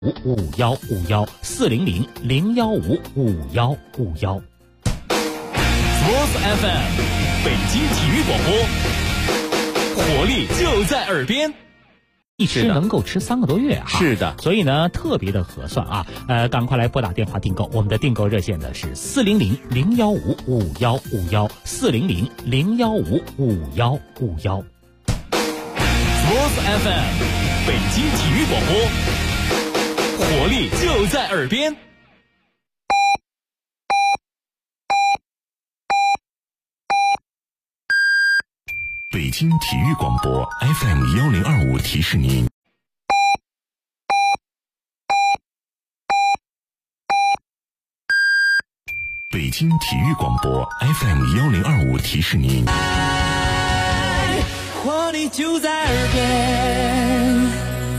400-015-5151。Sports FM， 北京体育广播，活力就在耳边。一吃能够吃3个多月啊！ 是的， 所以呢特别的合算啊！赶快来拨打电话订购，我们的订购热线呢是400-015-5151，400-015-5151。Sports FM， 北京体育广播，活力就在耳边。 北京体育广播 FM1025 提示您，北京体育广播 FM1025 提示您， 活力就在耳边。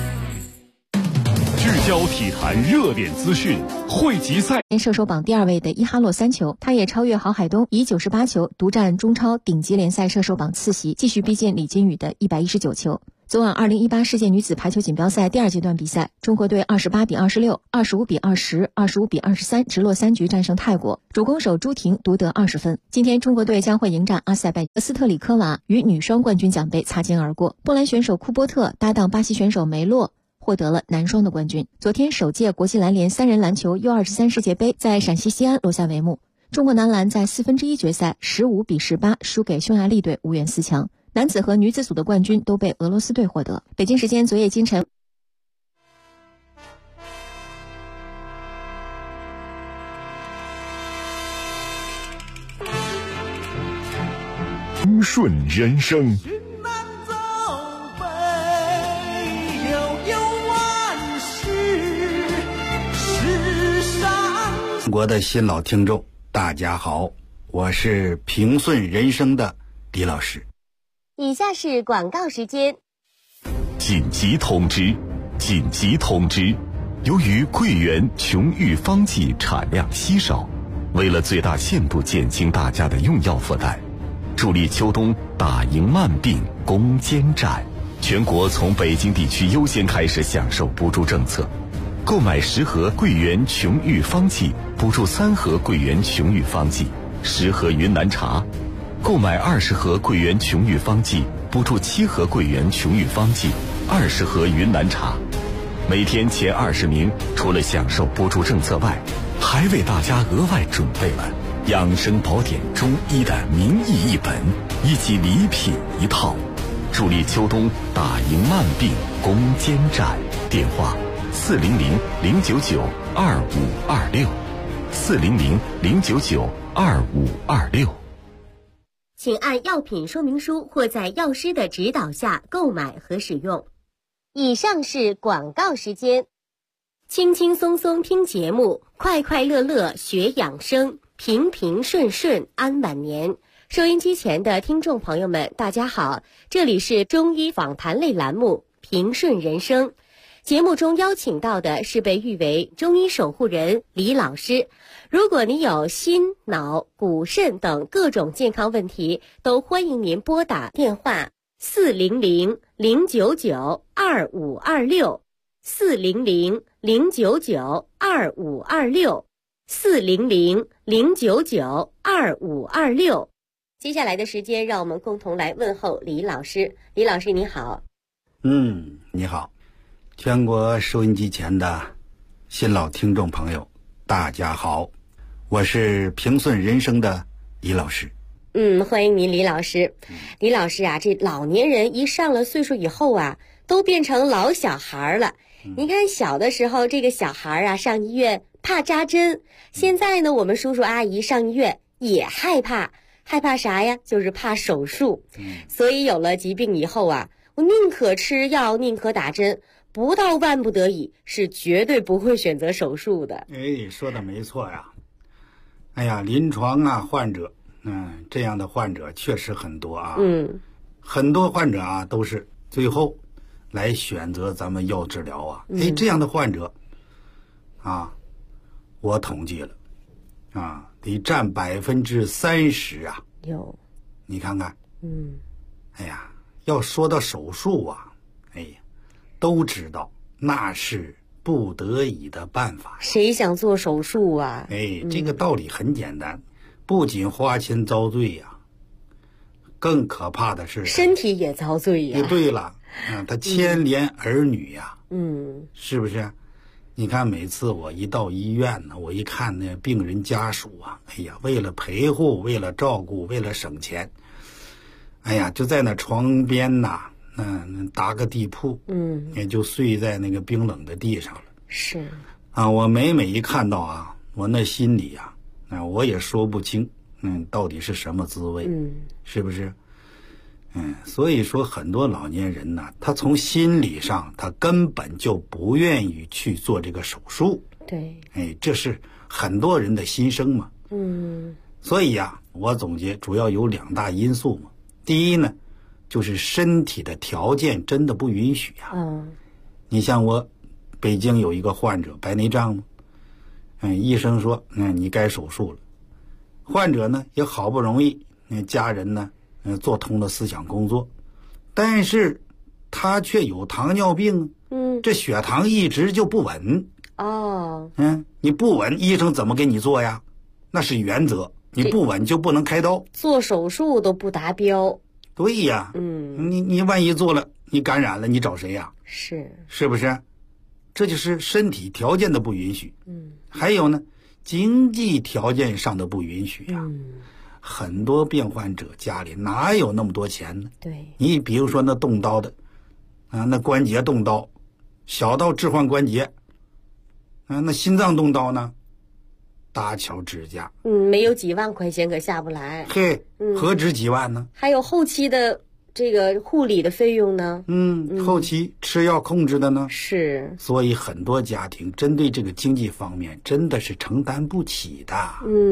聚焦体坛热点资讯，汇集赛射手榜第2位的伊哈洛3球，他也超越郝海东，以98球独占中超顶级联赛射手榜次席，继续逼近李金羽的119球。昨晚2018世界女子排球锦标赛第2阶段比赛，中国队28-26、25-20、25-23直落3局战胜泰国，主攻手朱婷独得20分。今天中国队将会迎战阿塞拜斯特里科娃，与女双冠军奖杯擦肩而过。波兰选手库波特搭档巴西选手梅洛，获得了男双的冠军。昨天首届国际篮联3人篮球 U23 世界杯在陕西西安落下帷幕，中国男篮在1/4决赛15-18输给匈牙利队，无缘4强。男子和女子组的冠军都被俄罗斯队获得。北京时间昨夜今晨， 通顺人生。 中国的新老听众大家好，我是平顺人生的李老师。 以下是广告时间。 紧急通知！紧急通知！由于桂圆琼玉方剂产量稀少，为了最大限度减轻大家的用药负担，助力秋冬打赢慢病攻坚战，全国从北京地区优先开始享受补助政策。购买10盒桂圆琼玉方剂，补助3盒桂圆琼玉方剂，10盒云南茶；购买20盒桂圆琼玉方剂，补助7盒桂圆琼玉方剂，20盒云南茶。每天前20名，除了享受补助政策外，还为大家额外准备了养生宝典中医的名医1本以及礼品1套，助力秋冬打赢慢病攻坚战。电话400-099-2526，400-099-2526。 请按药品说明书或在药师的指导下购买和使用。以上是广告时间。轻轻松松听节目，快快乐乐学养生，平平顺顺安晚年。收音机前的听众朋友们，大家好，这里是中医访谈类栏目《平顺人生》。节目中邀请到的是被誉为中医守护人李老师。如果你有心、脑、骨、肾等各种健康问题，都欢迎您拨打电话400-099-2526，400-099-2526。接下来的时间，让我们共同来问候李老师。李老师你好。 你好。全国收音机前的新老听众朋友大家好，我是平顺人生的李老师。 欢迎您李老师。李老师啊，这老年人一上了岁数以后啊，都变成老小孩了。您看小的时候这个小孩啊上医院怕扎针，现在呢我们叔叔阿姨上医院也害怕啥呀？就是怕手术。所以有了疾病以后啊，我宁可吃药宁可打针，不到万不得已是绝对不会选择手术的。 说的没错呀。临床啊患者这样的患者确实很多啊。很多患者啊都是最后来选择咱们药治疗啊。这样的患者啊，我统计了啊，得占30%啊。 有， 你看看。要说到手术啊，都知道那是不得已的办法。 谁想做手术啊？ 这个道理很简单，不仅花钱遭罪呀，更可怕的是身体也遭罪呀。 对了，他牵连儿女呀，是不是？你看每次我一到医院呢，我一看那病人家属啊，哎呀，为了陪护，为了照顾，为了省钱，哎呀，就在那床边呐，搭个地铺，也就睡在那个冰冷的地上了。 是啊，我每一看到啊，我那心里啊，我也说不清，到底是什么滋味，是不是？所以说很多老年人呢，他从心理上他根本就不愿意去做这个手术。 对， 这是很多人的心声嘛。所以呀，我总结主要有2大因素嘛。第一呢，就是身体的条件真的不允许呀。你像我北京有一个患者白内障嘛，医生说你该手术了。患者呢也好不容易，家人呢做通了思想工作，但是他却有糖尿病，这血糖一直就不稳。你不稳，医生怎么给你做呀？那是原则，你不稳就不能开刀， 做手术都不达标。 对呀，你万一做了，你感染了，你找谁呀？是不是？这就是身体条件的不允许。还有呢，经济条件上的不允许呀。很多病患者家里哪有那么多钱呢？ 对， 你比如说那动刀的，那关节动刀，小到置换关节，那心脏动刀呢，搭桥支架， 没有几万块钱可下不来。 何止几万呢？ 还有后期的这个护理的费用呢？ 后期吃药控制的呢？ 是。 所以很多家庭针对这个经济方面真的是承担不起的。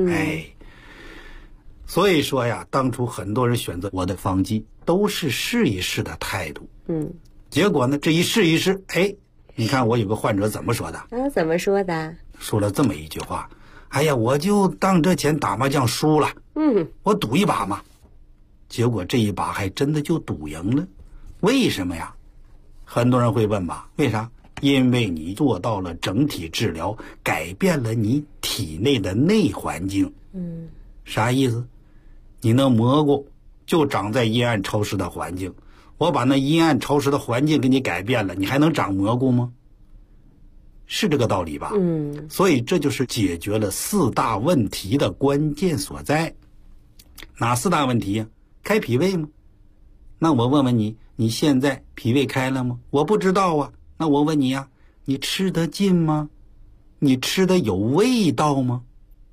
所以说呀，当初很多人选择我的方剂都是试一试的态度。结果呢，这一试一试，你看我有个患者怎么说的？ 怎么说的？ 说了这么一句话：哎呀，我就当这钱打麻将输了，我赌一把嘛。结果这一把还真的就赌赢了。为什么呀？很多人会问吧，为啥？因为你做到了整体治疗，改变了你体内的内环境。啥意思？你那蘑菇就长在阴暗潮湿的环境，我把那阴暗潮湿的环境给你改变了，你还能长蘑菇吗？是这个道理吧？所以这就是解决了4大问题的关键所在。哪4大问题呀？开脾胃吗？那我问问你，你现在脾胃开了吗？我不知道啊。那我问你呀，你吃得进吗？你吃得有味道吗？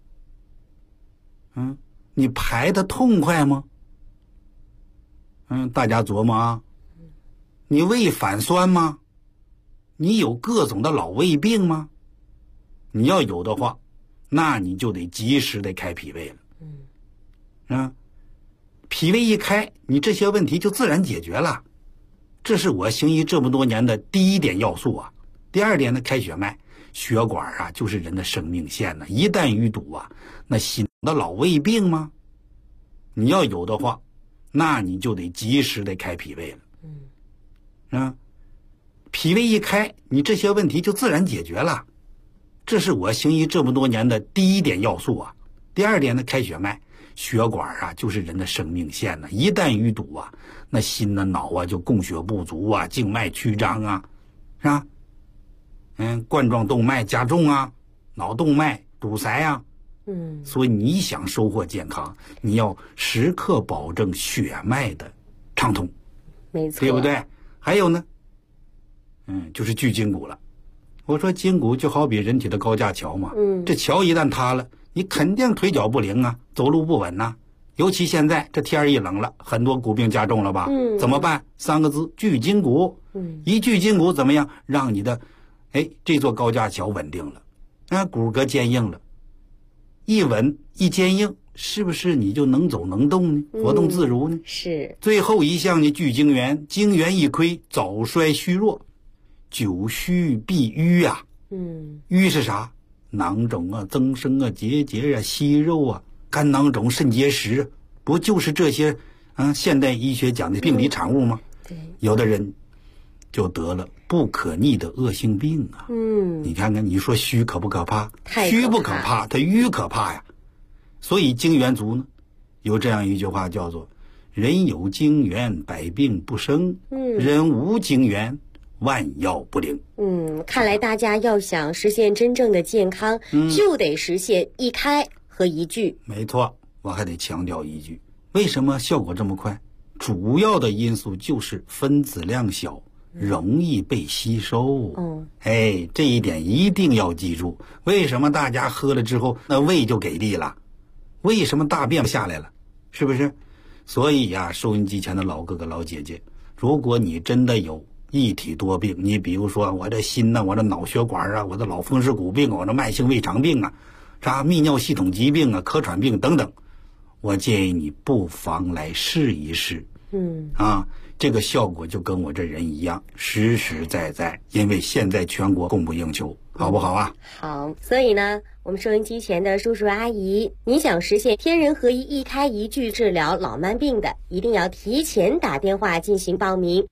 你排得痛快吗？大家琢磨啊。你胃反酸吗？你有各种的老胃病吗？你要有的话，那你就得及时的开脾胃了。脾胃一开，你这些问题就自然解决了。这是我行医这么多年的第1点要素啊。第2点呢，开血脉。血管啊，就是人的生命线呢，一旦淤堵啊，那心的老胃病吗？你要有的话，那你就得及时的开脾胃了。脾胃一开，你这些问题就自然解决了。这是我行医这么多年的第1点要素啊。第2点呢，开血脉。血管啊，就是人的生命线呢，一旦淤堵啊，那心呢、脑啊就供血不足啊，静脉曲张啊，是吧？冠状动脉加重啊，脑动脉堵塞啊。所以你想收获健康，你要时刻保证血脉的畅通， 没错， 对不对？还有呢，就是聚筋骨了。我说筋骨就好比人体的高架桥嘛，这桥一旦塌了，你肯定腿脚不灵啊，走路不稳呐。尤其现在这天一冷了，很多骨病加重了吧？怎么办？3个字：聚筋骨。一聚筋骨怎么样？让你的这座高架桥稳定了，骨骼坚硬了，一稳一坚硬，是不是你就能走能动呢？活动自如呢？ 是。 最后一项呢，聚精元，精元一亏，早衰虚弱，久虚必瘀啊。瘀是啥？囊肿啊，增生啊，结节啊，息肉啊，肝囊肿、肾结石，不就是这些现代医学讲的病理产物吗？ 对。 有的人就得了不可逆的恶性病啊。你看看，你说虚可不可怕？虚不可怕，它瘀可怕呀。所以经元足呢，有这样一句话叫做人有经元，百病不生，人无经元，万药不灵。 看来大家要想实现真正的健康，就得实现一开和一聚。 没错，我还得强调一句，为什么效果这么快？主要的因素就是分子量小，容易被吸收。这一点一定要记住。为什么大家喝了之后那胃就给力了？为什么大便下来了？是不是？所以呀，收音机前的老哥哥老姐姐，如果你真的有一体多病，你比如说我的心呐，我的脑血管啊，我的脑风湿骨病，我的慢性胃肠病啊，泌尿系统疾病啊，咳喘病等等，我建议你不妨来试一试。这个效果就跟我这人一样，实实在在，因为现在全国供不应求，好不好啊？ 好，所以呢，我们收音机前的叔叔阿姨，你想实现天人合一、一开一聚治疗老慢病的，一定要提前打电话进行报名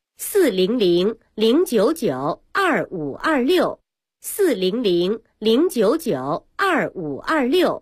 ，400-099-2526 400-099-2526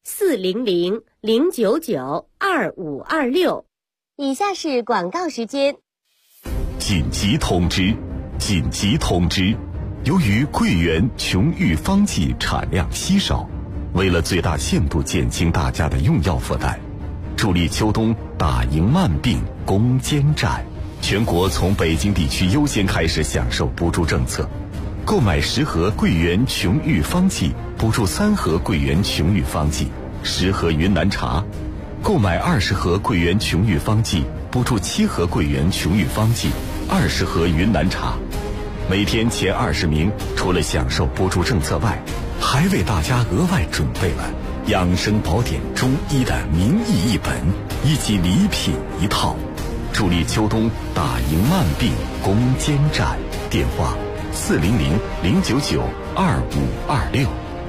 400-099-2526。以下是广告时间。 紧急通知！紧急通知！由于桂圆琼玉方剂产量稀少，为了最大限度减轻大家的用药负担，助力秋冬打赢慢病攻坚战，全国从北京地区优先开始享受补助政策。购买10盒桂圆琼玉方剂，补助3盒桂圆琼玉方剂，10盒云南茶；购买20盒桂圆琼玉方剂，补助7盒桂圆琼玉方剂，20盒云南茶。每天前20名，除了享受补助政策外，还为大家额外准备了养生宝典中医的名医1本以及礼品1套，助力秋冬打赢慢病攻坚战。电话400-099-2526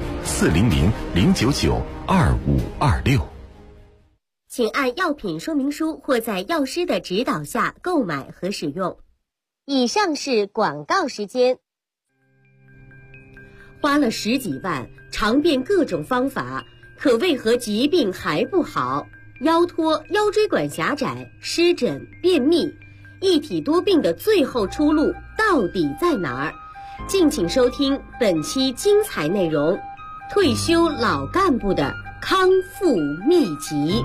400-099-2526。 请按药品说明书或在药师的指导下购买和使用。以上是广告时间。花了10几万，尝遍各种方法，可为何疾病还不好？腰托、腰椎管狭窄、湿疹、便秘，一体多病的最后出路到底在哪儿？敬请收听本期精彩内容：退休老干部的康复秘籍。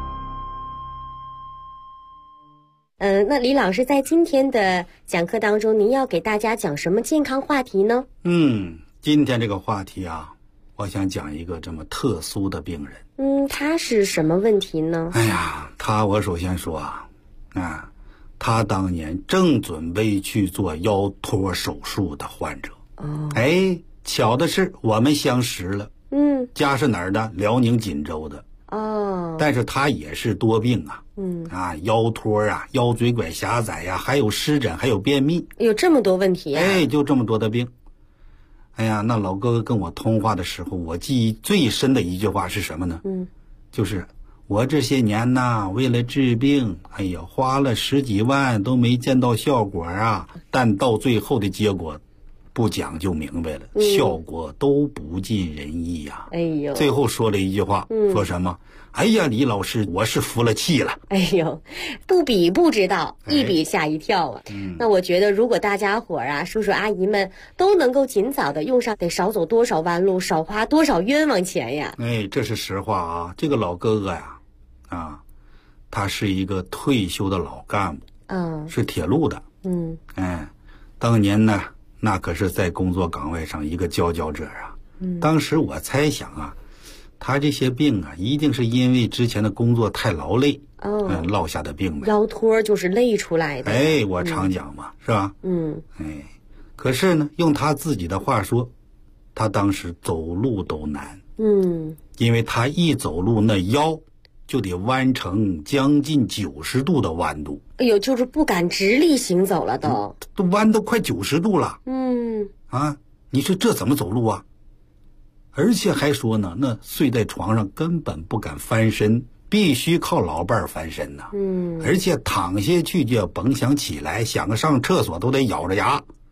那李老师在今天的讲课当中，您要给大家讲什么健康话题呢？ 今天这个话题啊，我想讲一个这么特殊的病人。 他是什么问题呢？ 我首先说他当年正准备去做腰托手术的患者。巧的是我们相识了。家是哪儿的？辽宁锦州的。但是他也是多病啊。腰托啊，腰椎管狭窄呀，还有湿疹，还有便秘， 有这么多问题啊。 就这么多的病。那老哥哥跟我通话的时候，我记忆最深的一句话是什么呢？就是我这些年呐，为了治病，花了10几万都没见到效果啊。但到最后的结果，不讲就明白了，效果都不尽人意呀。最后说了一句话，说什么？李老师，我是服了气了。 不比不知道，一比吓一跳啊。那我觉得，如果大家伙啊，叔叔阿姨们都能够尽早的用上，得少走多少弯路，少花多少冤枉钱呀。 这是实话啊。这个老哥哥呀，他是一个退休的老干部，是铁路的。当年呢，那可是在工作岗位上一个佼佼者啊。当时我猜想啊，他这些病啊，一定是因为之前的工作太劳累，落下的病呗。 腰托就是累出来的。 我常讲嘛，是吧？可是呢，用他自己的话说，他当时走路都难。因为他一走路，那腰就得弯成将近90度的弯度。 就是不敢直立行走了都弯都快90度了。你说这怎么走路啊？而且还说呢，那睡在床上根本不敢翻身，必须靠老伴儿翻身呐。而且躺下去就要甭想起来，想个上厕所都得咬着牙。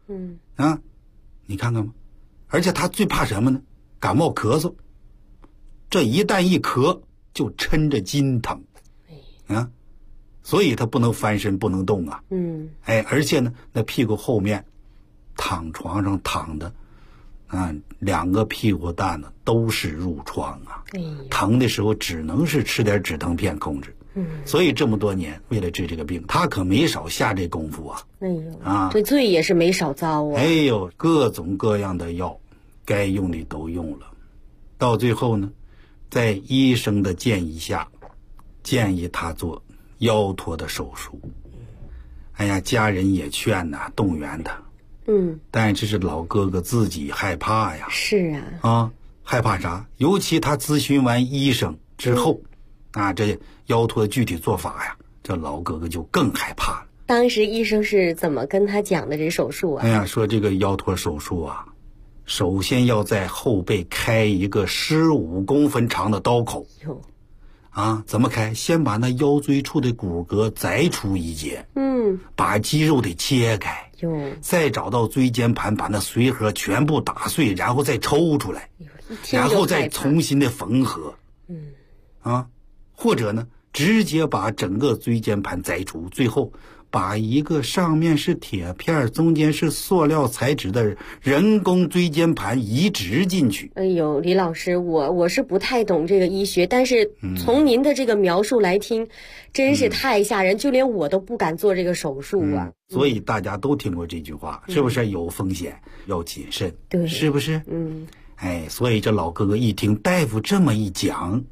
你看看吧，而且他最怕什么呢？感冒咳嗽，这一旦一咳就抻着筋疼，所以他不能翻身，不能动啊。而且呢，那屁股后面躺床上躺的2个屁股蛋呢都是褥疮啊，疼的时候只能是吃点止疼片控制。所以这么多年为了治这个病，他可没少下这功夫啊。 这罪也是没少遭啊。 各种各样的药该用的都用了，到最后呢，在医生的建议下，建议他做腰托的手术。家人也劝动员他。但这是老哥哥自己害怕呀。 是啊。 害怕啥？尤其他咨询完医生之后，这腰托的具体做法呀，这老哥哥就更害怕了。 当时医生是怎么跟他讲的这手术啊？ 说这个腰托手术啊，首先要在后背开一个15公分长的刀口。怎么开？先把那腰椎处的骨骼摘出一截，把肌肉得切开，再找到椎间盘，把那髓核全部打碎，然后再抽出来，然后再重新的缝合。或者呢，直接把整个椎间盘摘除，最后把一个上面是铁片，中间是塑料材质的人工椎间盘移植进去。 李老师，我是不太懂这个医学，但是从您的这个描述来听，真是太吓人，就连我都不敢做这个手术啊。 所以大家都听过这句话，是不是？有风险要谨慎， 对， 是不是？所以这老哥哥一听大夫这么一讲，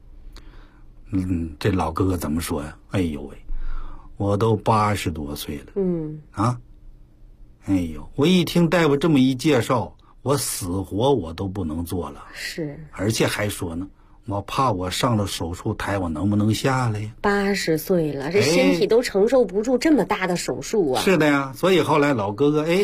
这老哥哥怎么说呀？我都80多岁了，我一听大夫这么一介绍，我死活我都不能做了。 是， 而且还说呢，我怕我上了手术台，我能不能下来呀 ？80岁了，这身体都承受不住这么大的手术啊！ 是的呀，所以后来老哥哥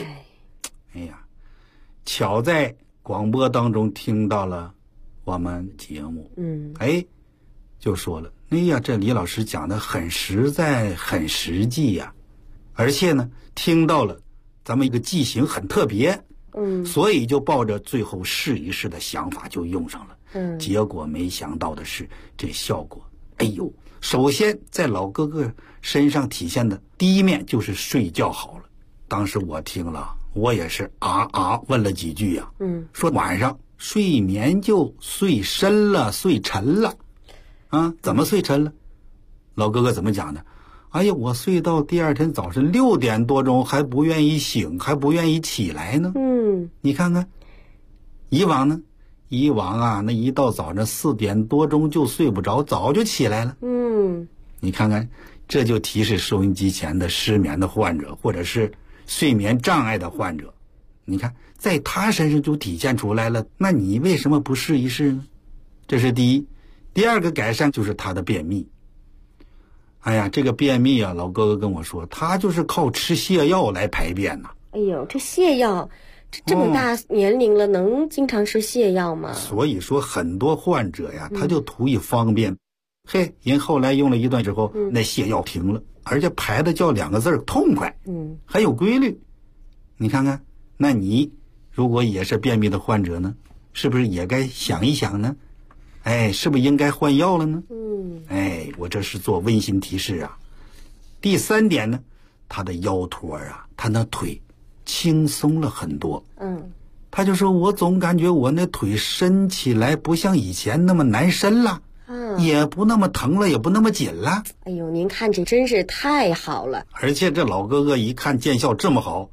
巧在广播当中听到了我们节目，就说了，这李老师讲的很实在，很实际呀，而且呢，听到了咱们一个剂型很特别，所以就抱着最后试一试的想法就用上了。结果没想到的是，这效果，首先在老哥哥身上体现的第一面就是睡觉好了。当时我听了，我也是问了几句呀，说晚上睡眠就睡深了，睡沉了。怎么睡沉了？老哥哥怎么讲的？我睡到第二天早晨6点多钟还不愿意醒，还不愿意起来呢。你看看，以往呢？以往那一到早上4点多钟就睡不着，早就起来了。你看看，这就提示收音机前的失眠的患者，或者是睡眠障碍的患者。你看，在他身上就体现出来了，那你为什么不试一试呢？这是第一。第二个改善就是他的便秘。这个便秘啊，老哥哥跟我说，他就是靠吃泻药来排便呐。 这泻药，这么大年龄了，能经常吃泻药吗？ 所以说很多患者呀，他就图一方便。人后来用了一段之后，那泻药停了，而且排的叫2个字痛快，还有规律。你看看，那你如果也是便秘的患者呢，是不是也该想一想呢？是不是应该换药了呢？我这是做温馨提示啊。第3点呢，他的腰托啊，他那腿轻松了很多。他就说，我总感觉我那腿伸起来不像以前那么难伸了，也不那么疼了，也不那么紧了。 您看这真是太好了。 而且这老哥哥一看见效这么好，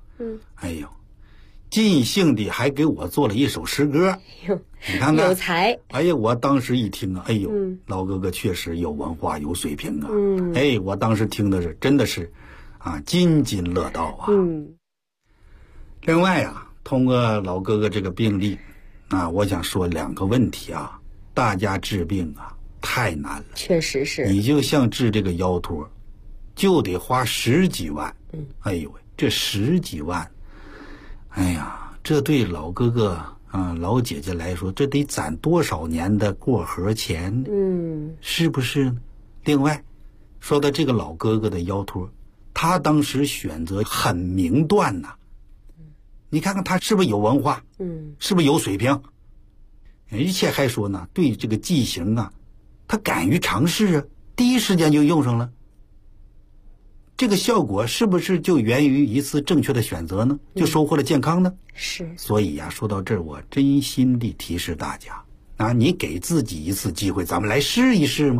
尽兴的还给我做了一首诗歌。你看看， 有才。 我当时一听啊，老哥哥确实有文化有水平啊。我当时听的是真的是津津乐道啊。另外啊，通过老哥哥这个病例我想说2个问题啊。大家治病啊太难了， 确实是。 你就像治这个腰托，就得花10几万。这10几万，这对老哥哥老姐姐来说，这得攒多少年的过河钱呢？是不是呢？另外，说到这个老哥哥的腰托，他当时选择很明断呐。 你看看他是不是有文化，是不是有水平，而且还说呢，对这个剂型啊，他敢于尝试啊，第一时间就用上了。这个效果是不是就源于一次正确的选择呢？就收获了健康呢？ 是。 所以呀，说到这儿，我真心地提示大家啊，你给自己一次机会，咱们来试一试嘛。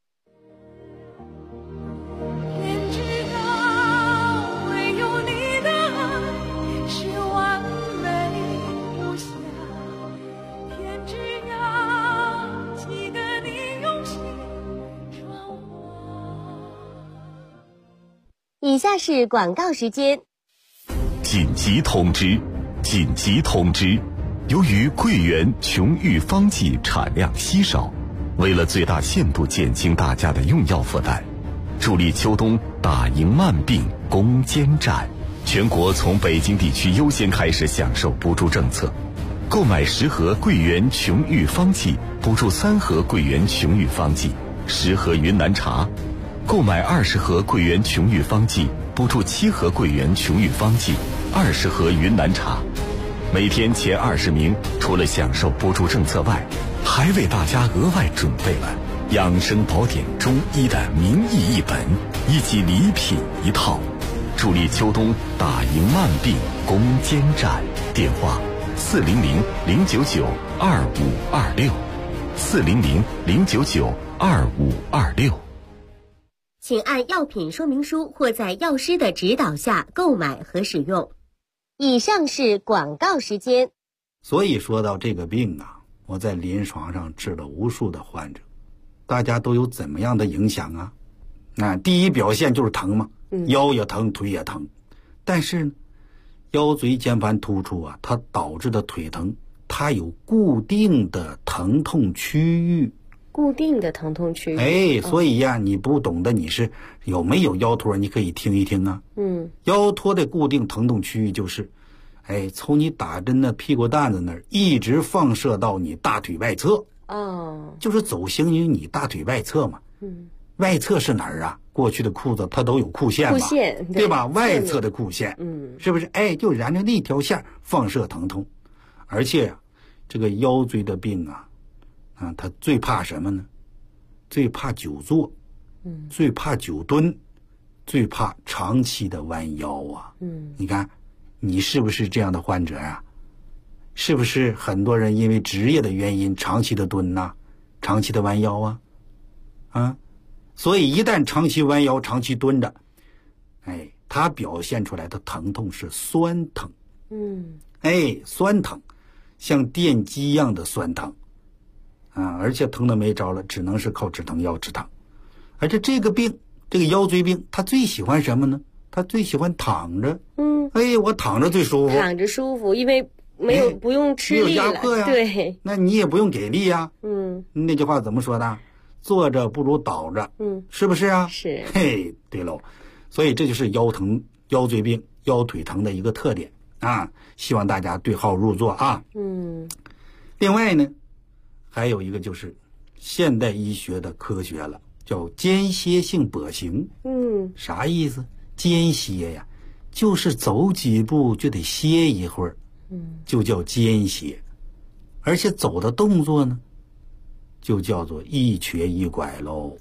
以下是广告时间。 紧急通知！紧急通知！由于桂圆琼玉方剂产量稀少，为了最大限度减轻大家的用药负担，助力秋冬打赢慢病攻坚战，全国从北京地区优先开始享受补助政策。购买10盒桂圆琼玉方剂，补助3盒桂圆琼玉方剂，10盒云南茶。购买20盒桂圆琼玉方剂，补助7盒桂圆琼玉方剂，20盒云南茶。每天前20名，除了享受补助政策外，还为大家额外准备了养生宝典中医的名医一本以及礼品一套，助力秋冬打赢慢病攻坚战。电话400-099-2526，400-099-2526。 请按药品说明书或在药师的指导下购买和使用。以上是广告时间。 所以说到这个病啊，我在临床上治了无数的患者，大家都有怎么样的影响啊？第一表现就是疼嘛，腰也疼，腿也疼。但是呢，腰椎间盘突出啊，它导致的腿疼，它有固定的疼痛区域。 固定的疼痛区域。 所以呀，你不懂的你是有没有腰托，你可以听一听啊。腰托的固定疼痛区域就是，从你打针的屁股蛋子那儿一直放射到你大腿外侧。就是走行于你大腿外侧嘛。外侧是哪儿啊？过去的裤子它都有裤线吧？ 裤线对吧？外侧的裤线，是不是？就沿着那条线放射疼痛。而且呀，这个腰椎的病啊，他最怕什么呢？最怕久坐，最怕久蹲，最怕长期的弯腰啊。你看，你是不是这样的患者啊？是不是很多人因为职业的原因长期的蹲呐，长期的弯腰啊？所以一旦长期弯腰、长期蹲着，它表现出来的疼痛是酸疼。酸疼，像电击一样的酸疼。而且疼的没招了，只能是靠止疼药止疼。而且这个病，这个腰椎病，他最喜欢什么呢？他最喜欢躺着。我躺着最舒服。 躺着舒服，因为不用吃力了， 没有压迫呀。 对， 那你也不用给力呀。那句话怎么说的？坐着不如倒着。是不是啊？ 是。 对喽。所以这就是腰椎病、腰腿疼的一个特点啊。希望大家对号入座啊。另外呢，还有一个就是现代医学的科学了，叫间歇性跛行。啥意思？间歇呀，就是走几步就得歇一会儿，就叫间歇。而且走的动作呢，就叫做一瘸一拐喽。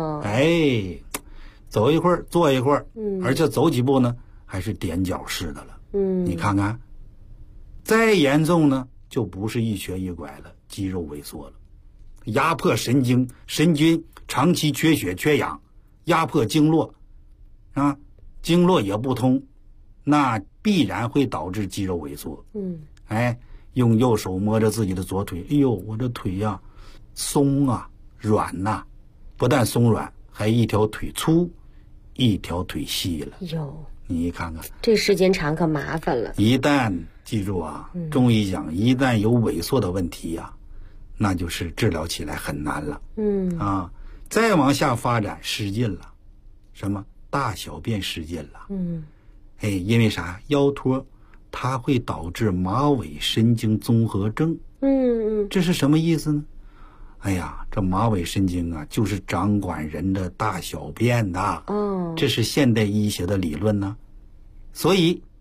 走一会儿，坐一会儿，而且走几步呢，还是踮脚式的了。你看看，再严重呢，就不是一瘸一拐了，肌肉萎缩了，压迫神经，神经长期缺血缺氧，压迫经络经络也不通，那必然会导致肌肉萎缩。用右手摸着自己的左腿，我这腿呀，松啊，软不但松软，还一条腿粗，一条腿细了。你看看， 这时间长可麻烦了。 一旦记住啊，中医讲，一旦有萎缩的问题呀，那就是治疗起来很难了。再往下发展失禁了，什么大小便失禁了。因为啥？腰托它会导致马尾神经综合症。这是什么意思呢？这马尾神经啊，就是掌管人的大小便的。这是现代医学的理论呢。所以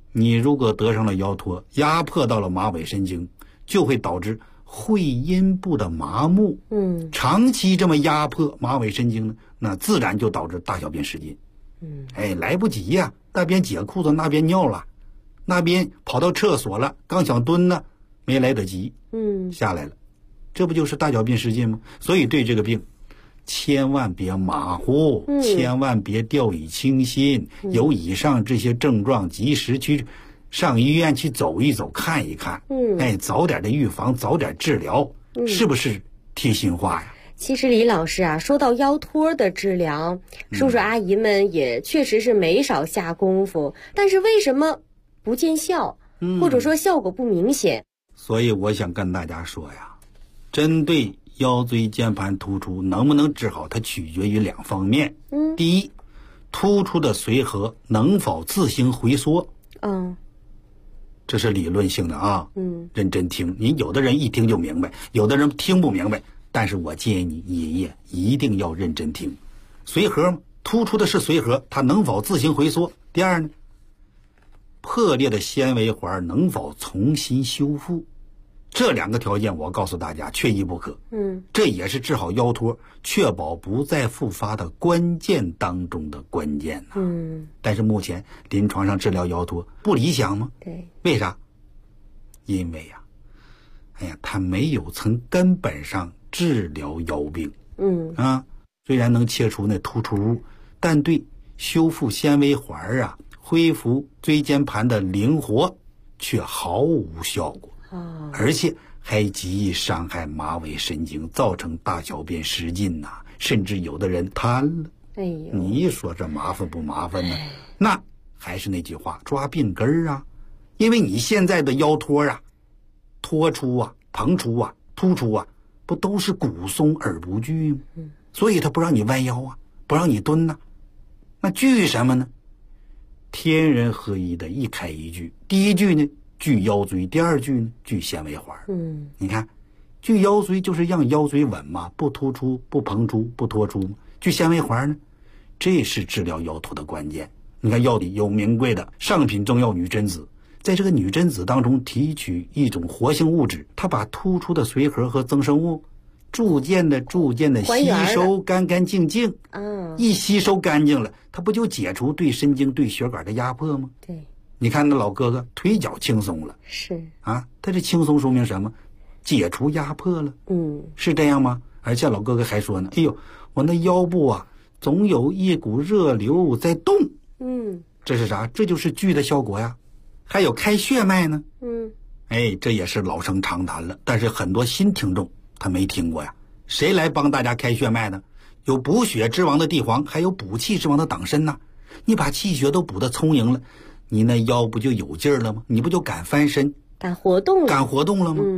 你如果得上了腰托，压迫到了马尾神经，就会导致会阴部的麻木。长期这么压迫马尾神经呢，那自然就导致大小便失禁。来不及呀，那边解裤子，那边尿了，那边跑到厕所了，刚想蹲呢，没来得及，下来了，这不就是大小便失禁吗？所以对这个病，千万别马虎，千万别掉以轻心。有以上这些症状，及时去上医院去走一走，看一看。早点的预防，早点治疗，是不是贴心话呀？ 其实李老师啊，说到腰托的治疗，叔叔阿姨们也确实是没少下功夫，但是为什么不见效，或者说效果不明显？ 所以我想跟大家说呀，针对腰椎间盘突出能不能治好，它取决于2方面。第一，突出的髓核能否自行回缩。这是理论性的啊。认真听，你有的人一听就明白，有的人听不明白，但是我建议你爷爷一定要认真听。髓核突出的是髓核，它能否自行回缩？第二呢，破裂的纤维环能否重新修复？这2个条件我告诉大家缺一不可。这也是治好腰托，确保不再复发的关键当中的关键呐。但是目前临床上治疗腰托不理想吗？ 对， 为啥？因为呀，它没有从根本上治疗腰病。虽然能切除那突出物，但对修复纤维环恢复椎间盘的灵活却毫无效果。而且还极易伤害马尾神经，造成大小便失禁呐，甚至有的人瘫了。你说这麻烦不麻烦呢？那还是那句话，抓病根儿啊！因为你现在的腰托脱出膨出突出不都是骨松而不锯吗？所以他不让你弯腰不让你蹲那锯什么呢？天人合一的一开一锯。第一锯呢，锯腰椎；第二锯呢，锯纤维环。你看，锯腰椎就是让腰椎稳嘛，不突出、不膨出、不脱出。锯纤维环呢，这是治疗腰托的关键。你看药里有名贵的上品中药女贞子，在这个女贞子当中提取一种活性物质，它把突出的髓核和增生物逐渐的吸收干干净净。一吸收干净了，它不就解除对神经对血管的压迫吗？ 对， 你看那老哥哥腿脚轻松了， 是他这轻松说明什么？解除压迫了。是这样吗？而且老哥哥还说呢，哎呦，我那腰部总有一股热流在动。这是啥？这就是锯的效果呀。还有开血脉呢。这也是老生常谈了，但是很多新听众他没听过呀。谁来帮大家开血脉呢？有补血之王的地黄，还有补气之王的党参呐。你把气血都补得充盈了，你那腰不就有劲儿了吗？你不就敢翻身， 敢活动了吗？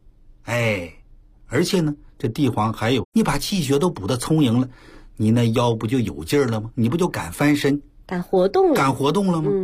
而且呢，这地黄还有，你把气血都补得充盈了，你那腰不就有劲儿了吗？你不就敢翻身， 敢活动了吗？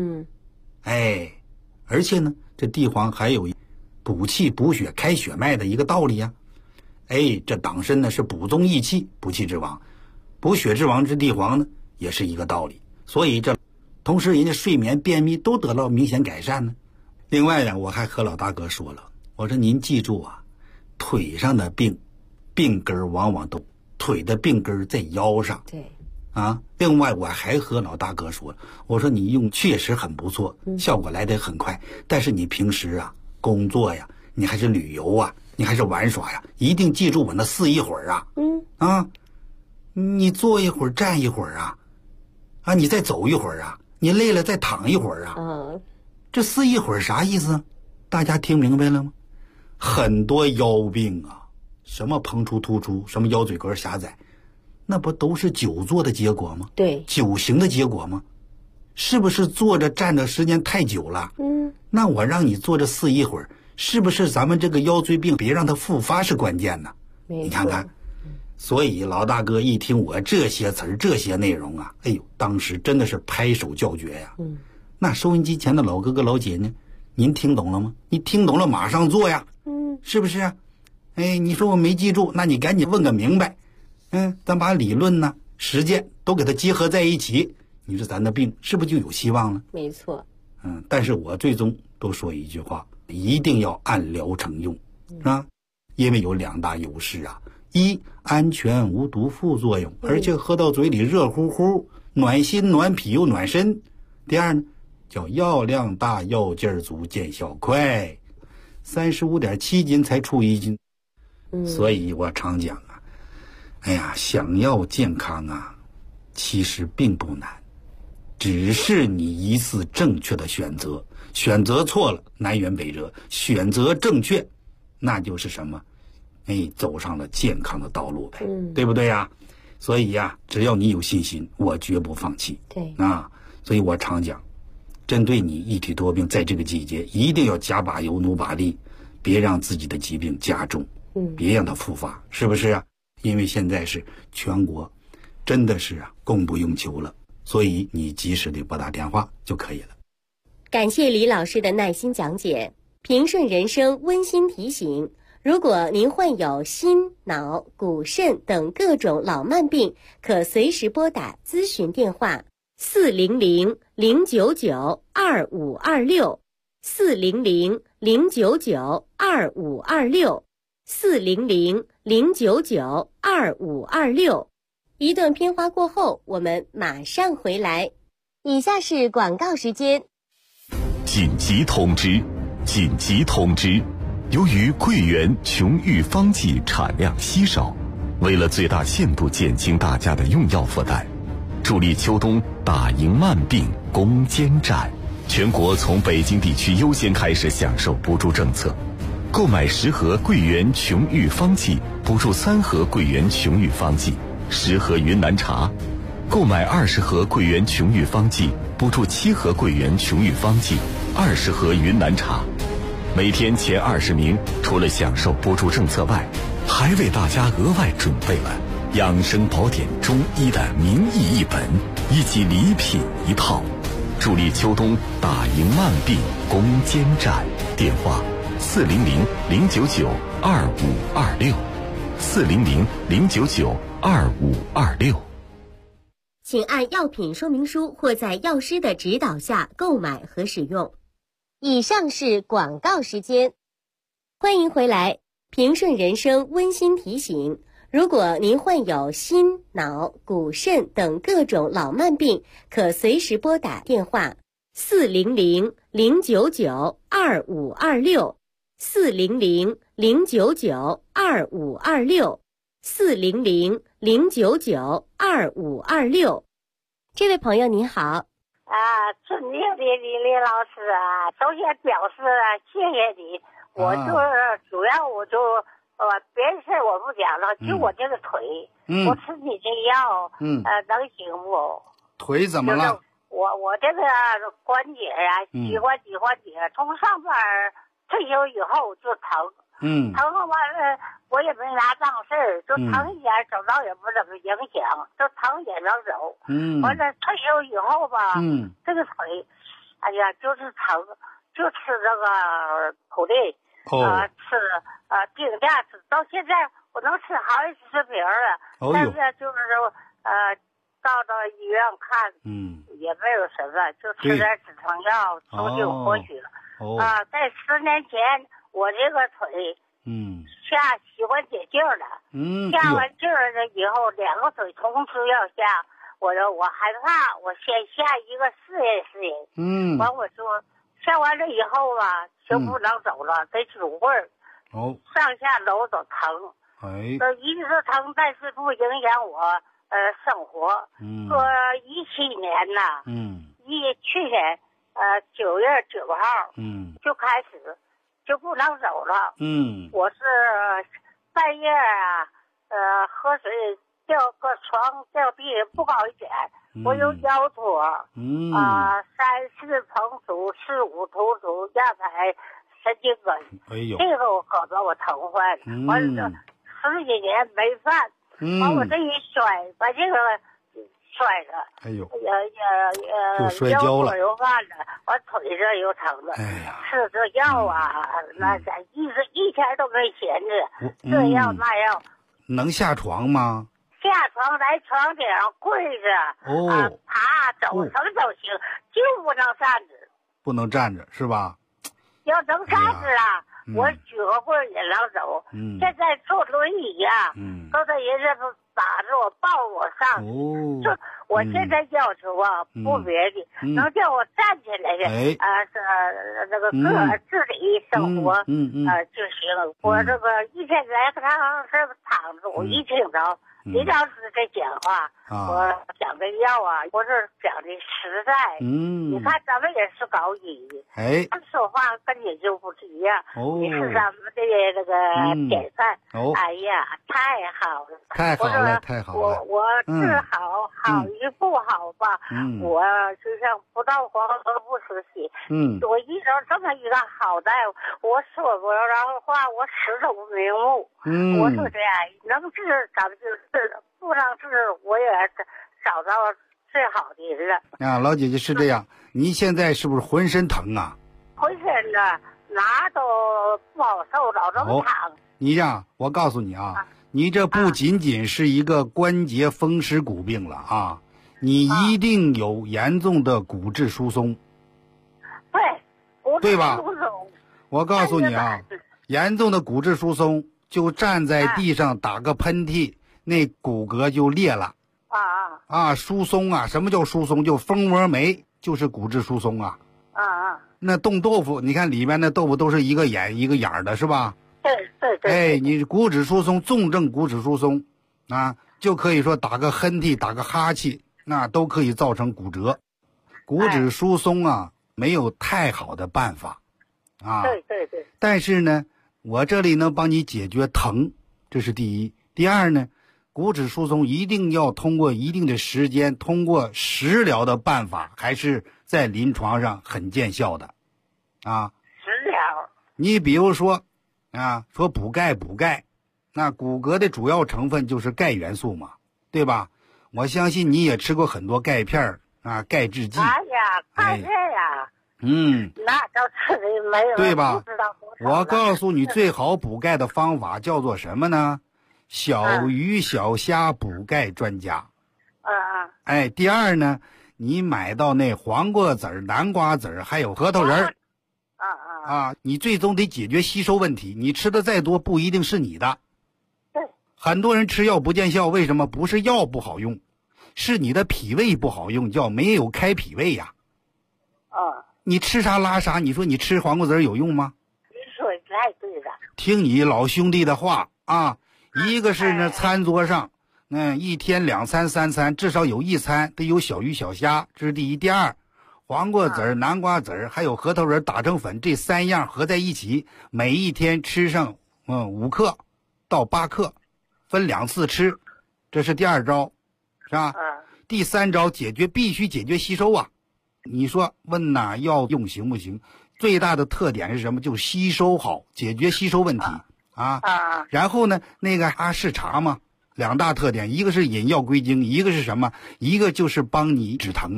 而且呢，这地黄还有补气补血开血脉的一个道理呀。这党参呢是补中益气，补气之王，补血之王之地黄呢也是一个道理。所以这同时人家睡眠便秘都得到明显改善呢。另外呢，我还和老大哥说了，我说您记住腿上的病根往往都腿的病根在腰上。 对另外我还和老大哥说，我说你用确实很不错，效果来得很快，但是你平时工作你还是旅游你还是玩耍一定记住我那4一会儿你坐一会儿站一会儿你再走一会儿你累了再躺一会儿这4一会儿啥意思？大家听明白了吗？很多腰病什么膨出突出，什么腰椎根狭窄，那不都是久坐的结果吗？ 对， 久行的结果吗？是不是坐着站着时间太久了？那我让你坐着4一会儿，是不是咱们这个腰椎病别让它复发是关键呢？你看看。所以老大哥一听我这些词儿这些内容当时真的是拍手叫绝呀。那收音机前的老哥哥老姐呢，您听懂了吗？你听懂了马上做呀。是不是你说我没记住，那你赶紧问个明白。咱把理论实践都给它结合在一起，你说咱的病是不是就有希望了？ 没错。 但是我最终都说一句话，一定要按疗程用，是吧？因为有2大优势啊：一，安全无毒副作用，而且喝到嘴里热乎乎，暖心暖脾又暖身；第二呢，叫药量大、药劲足、见效快，35.7斤才出1斤。所以我常讲啊，想要健康啊，其实并不难，只是你一次正确的选择，选择错了南辕北辙，选择正确，那就是什么？走上了健康的道路呗，对不对呀？所以呀，只要你有信心，我绝不放弃。 对所以我常讲，针对你一体多病，在这个季节一定要加把油，努把力，别让自己的疾病加重，别让它复发，是不是啊？因为现在是全国真的是供不应求了，所以你及时的拨打电话就可以了。 感谢李老师的耐心讲解。平顺人生温馨提醒，如果您患有心、脑、骨、肾等各种老慢病，可随时拨打咨询电话400-099-2526 400-099-2526 400-099-2526。一段片花过后，我们马上回来。以下是广告时间。 紧急通知！紧急通知！由于桂圆琼玉方剂产量稀少，为了最大限度减轻大家的用药负担，助力秋冬打赢慢病攻坚战，全国从北京地区优先开始享受补助政策。购买10盒桂圆琼玉方剂，补助3盒桂圆琼玉方剂，10盒云南茶；购买20盒桂圆琼玉方剂，补助7盒桂圆琼玉方剂，20盒云南茶。每天前20名，除了享受补助政策外，还为大家额外准备了养生宝典中医的名医1本以及礼品1套，助力秋冬打赢慢病攻坚战。电话400-099-2526 400-099-2526。 请按药品说明书或在药师的指导下购买和使用。以上是广告时间。欢迎回来。平顺人生温馨提醒，如果您患有心、脑、骨、肾等各种老慢病，可随时拨打电话400-099-2526 400-099-2526 400-099-2526。这位朋友您好。 尊敬的李老师啊，首先表示谢谢你。我就是主要别的事我不讲了，就我这个腿，我吃你这药，能行不？ 腿怎么了？ 我这个关节啊，膝关节从上班退休以后就疼，疼完了我也没拿当事儿，就疼一点，走道也不怎么影响，就疼也能走。完了退休以后吧，这个腿，哎呀，就是疼，就吃这个普利，吃定价吃，到现在我能吃好几10瓶了，但是就是到医院看，也没有什么，就吃点止疼药，重新活血了。在10年前，我这个腿，下膝关节镜了，下完镜了以后，2个腿同时要下，我害怕，我先下一个试验，完我说下完了以后吧，就不能走了，得拄棍儿，上下楼都疼，一直疼，但是不影响我生活。说17年呐，去年9月9号，就开始就不能走了。我是半夜喝水掉个床掉地不高一点，我有腰托，3、4膨阻，4、5突出，压排神经根，这个我搞得我疼坏了。完了10几年没饭，完我这一摔，把这个摔了， 就摔跤了， 又犯了，完腿这又疼了，吃这药啊，那咱一天都没闲着，这药那药。 能下床吗？ 下床在床顶上跪着，爬走成都行，就不能站着。 不能站着是吧？ 要能站着啊，我举个棍也能走。现在坐轮椅呀，刚才人家都打着我抱我上。就我现在要求啊，不别的，能叫我站起来的，那个自理生活，就行。我这个一天来个趟是躺着，我一听着。李老师在讲话，我讲的要啊，我这讲的实在。你看咱们也是搞语，他说话跟你就不一样。你是咱们的那个典范。哎呀，太好了， 太好了，太好了。 我治好与不好吧，我就像不到黄河不死血。我遇到这么一个好大夫，我说不上话，我始终瞑目。我说这样能治咱们就治，不能治我也找到最好的人了。 啊，老姐姐是这样，您现在是不是浑身疼啊？ 浑身的哪都不好受，老这么躺。 你这样，我告诉你啊，你这不仅仅是一个关节风湿骨病了啊，你一定有严重的骨质疏松。 对， 对吧？我告诉你啊，严重的骨质疏松，就站在地上打个喷嚏，那骨骼就裂了。疏松啊，什么叫疏松？就蜂窝煤，就是骨质疏松啊。那冻豆腐，你看里面那豆腐都是一个眼一个眼的，是吧？ 对。 你骨质疏松，重症骨质疏松，就可以说打个喷嚏，打个哈气，那都可以造成骨折。骨质疏松啊，没有太好的办法。 对。 但是呢，我这里能帮你解决疼，这是第一。第二呢，骨质疏松一定要通过一定的时间，通过食疗的办法，还是在临床上很见效的。 食疗。 你比如说说补钙，那骨骼的主要成分就是钙元素嘛，对吧？我相信你也吃过很多钙片钙制剂。 钙片呀。那倒吃的没有， 对吧？我告诉你，最好补钙的方法叫做什么呢？小鱼小虾补钙专家。第二呢，你买到那黄瓜籽儿、南瓜籽儿还有核桃仁儿。你最终得解决吸收问题，你吃的再多不一定是你的。很多人吃药不见效，为什么？不是药不好用，是你的脾胃不好用，叫没有开脾胃呀。你吃啥拉啥，你说你吃黄瓜籽有用吗？ 你说太对了。 听你老兄弟的话一个是呢，餐桌上一天2餐3餐至少有一餐得有小鱼小虾，这是第一。第二，黄瓜籽儿、南瓜籽儿还有核桃仁打成粉，这3样合在一起，每一天吃上5克到8克，分2次吃，这是第二招，是吧？第三招必须解决吸收啊。你说问药用行不行？最大的特点是什么？就吸收好，解决吸收问题然后呢，那个阿是茶嘛，2大特点，一个是引药归经，一个是什么？一个就是帮你止疼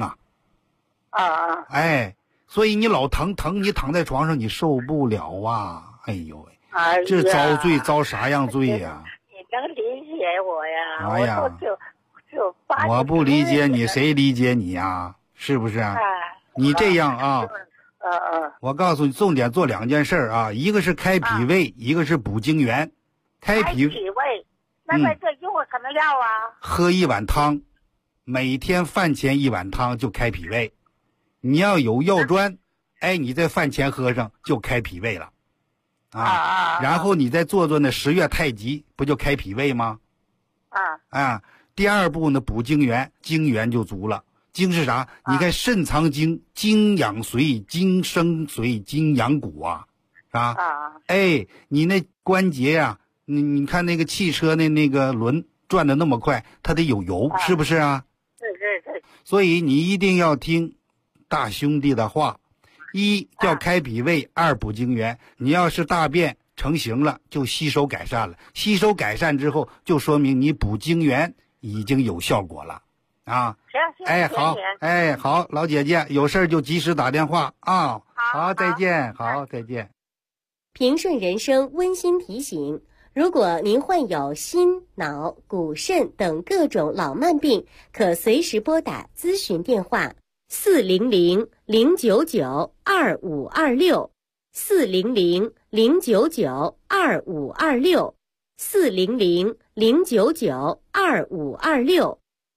所以你老疼，你躺在床上你受不了啊！哎呦喂，这遭罪遭啥样罪呀？ 你能理解我呀？ 我不理解你，谁理解你呀？是不是你这样我告诉你，重点做2件事一个是开脾胃，一个是补精元。开脾胃，那么这用什么药喝1碗汤，每天饭前1碗汤就开脾胃。你要有药砖，你在饭前喝上就开脾胃了然后你再做那10月太极，不就开脾胃吗？第二步呢，补精元，精元就足了。精是啥？你看肾藏精，精养髓，精生髓，精养骨你那关节呀，你看那个汽车那个轮转的那么快，它得有油，是不是啊？ 对。 所以你一定要听大兄弟的话，一叫开脾胃，2补精元。你要是大便成型了，就吸收改善了，吸收改善之后，就说明你补精元已经有效果了好，老姐姐有事就及时打电话好，再见，再见。 平顺人生温馨提醒：如果您患有心、脑、骨、肾等各种老慢病，可随时拨打咨询电话400-000 400-099-2526，400-099-2526。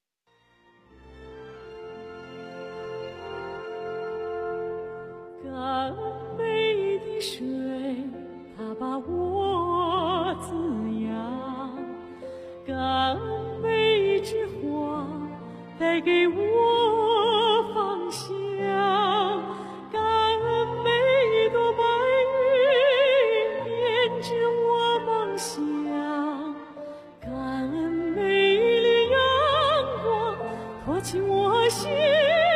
甘美的水，它把我滋养；甘美之花，带给我芳香。甘美朵白云，编织我梦想；甘美丽阳光，托起我希望。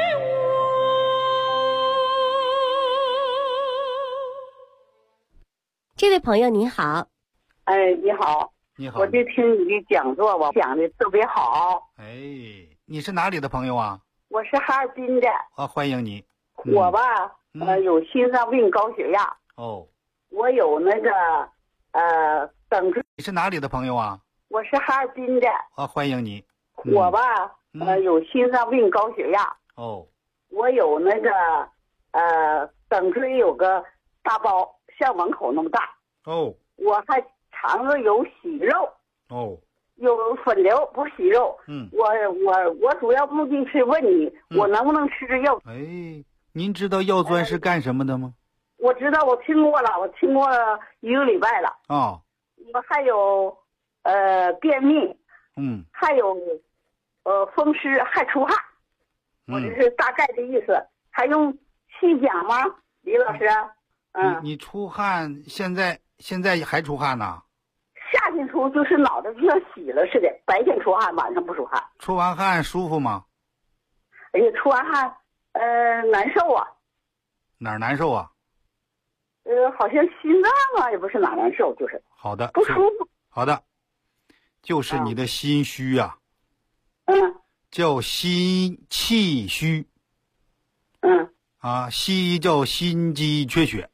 这位朋友你好。 哎，你好。 你好。 我就听你的讲座，我讲的特别好。 哎，你是哪里的朋友啊？ 我是哈尔滨的。 欢迎你。 我吧，有心脏病、高血压。 哦。 我有那个等着。 你是哪里的朋友啊？ 我是哈尔滨的。 欢迎你。 我吧，有心脏病、高血压。 哦。 我有那个等椎有个大包，像碗口那么大。 哦。 我还肠子有息肉。 哦。 有粉瘤，不是息肉。我主要目的是问你，我能不能吃这药？ 哎，您知道药钻是干什么的吗？ 我知道，我听过了，我听过1个礼拜了。 哦。 我还有便秘。还有风湿，还出汗。我这是大概的意思，还用细讲吗，李老师？ 你出汗，现在还出汗呢？ 夏天出，就是脑袋就像洗了似的，白天出汗，晚上不出汗。 出完汗舒服吗？ 哎呀，出完汗难受啊。 哪儿难受啊？ 好像心脏啊，也不是哪难受，就是好的， 不舒服。 好的，就是你的心虚啊。叫心气虚。西医叫心肌缺血。